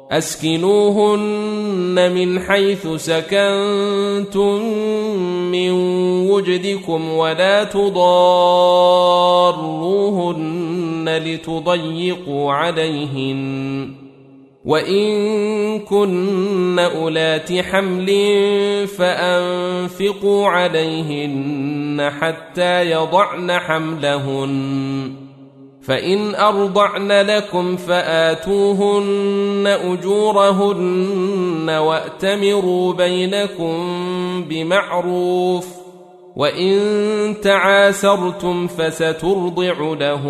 أسكنوهن من حيث سكنتم من وجدكم ولا تضاروهن لتضيقوا عليهن وإن كن أولات حمل فأنفقوا عليهن حتى يضعن حملهن فإن أرضعن لكم فآتوهن أجورهن وأتمروا بينكم بمعروف وإن تعاسرتم فسترضع له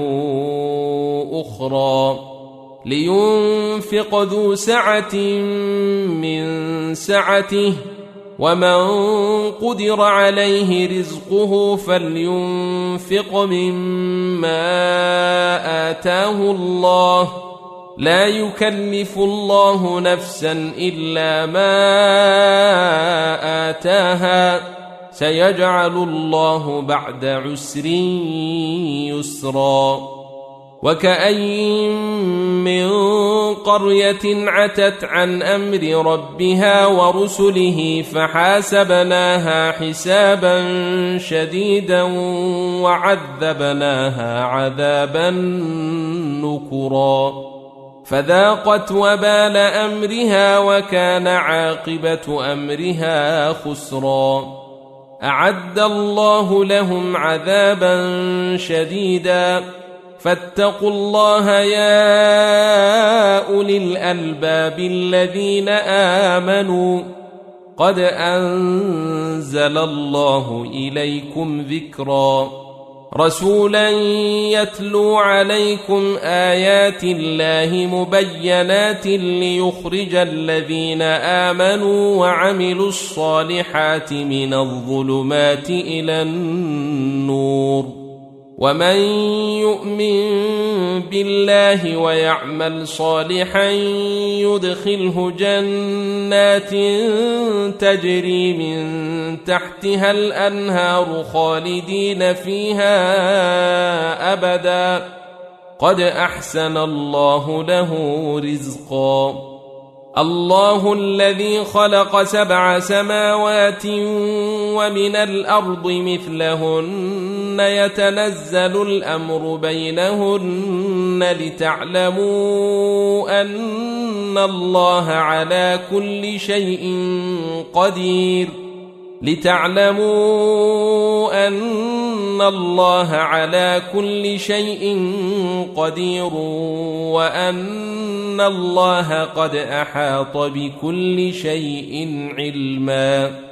أخرى لينفق ذو سعة من سعته ومن قدر عليه رزقه فلينفق مما آتاه الله لا يكلف الله نفسا إلا ما آتاها سيجعل الله بعد عسر يسرا وكأين من قرية عتت عن أمر ربها ورسله فحاسبناها حسابا شديدا وعذبناها عذابا نكرا فذاقت وبال أمرها وكان عاقبة أمرها خسرا أعد الله لهم عذابا شديدا فاتقوا الله يا أولي الألباب الذين آمنوا قد أنزل الله إليكم ذكرا رسولا يتلو عليكم آيات الله مبينات ليخرج الذين آمنوا وعملوا الصالحات من الظلمات إلى النور ومن يؤمن بالله ويعمل صالحا يدخله جنات تجري من تحتها الأنهار خالدين فيها أبدا قد أحسن الله له رزقا الله الذي خلق 7 سماوات ومن الأرض مثلهن يتنزل الأمر بينهن لتعلموا أن الله على كل شيء قدير وأن الله قد أحاط بكل شيء علما